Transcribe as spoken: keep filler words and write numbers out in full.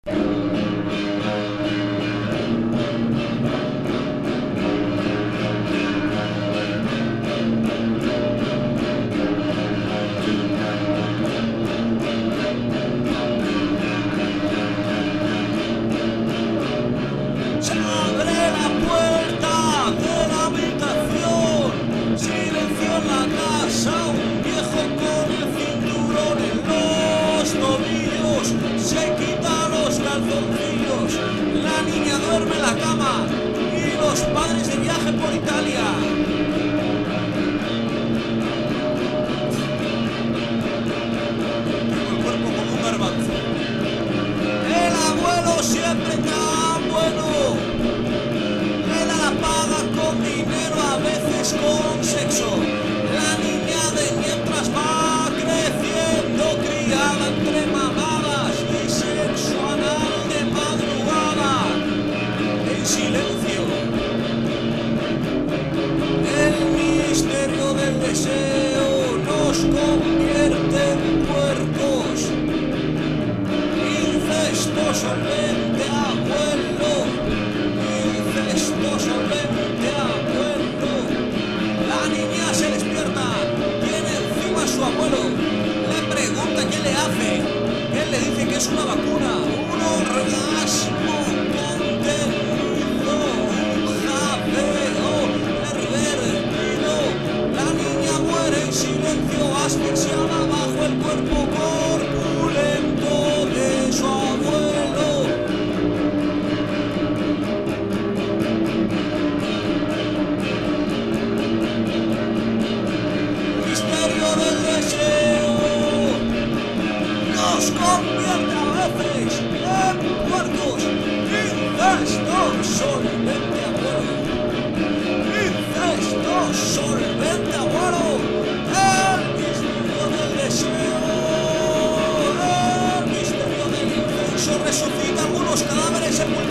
Se quita los calzoncillos, la niña duerme en la cama y los padres de viaje por Italia. Tengo el cuerpo como un garbanzo. El abuelo siempre tan bueno. Él la paga con dinero, a veces con sexo. La niña de mientras va creciendo, criada entre mamadas y sexo anal de madrugada, en silencio. El misterio del deseo nos convierte en puercos. Incestuosamente abuelo, incestuosamente abuelo. La niña se despierta, tiene encima a su abuelo, le pregunta qué le hace, él le dice que es una vacuna, un orgasmo contenido, un jadeo pervertido. La niña muere en silencio, asfixiada bajo el cuerpo corpulento de su abuelo. Misterio del deseo nos convierte a veces en puercos. Incesto solvente abuelo, incesto solvente abuelo. El misterio del deseo, el misterio del incenso resucita algunos cadáveres sepultados.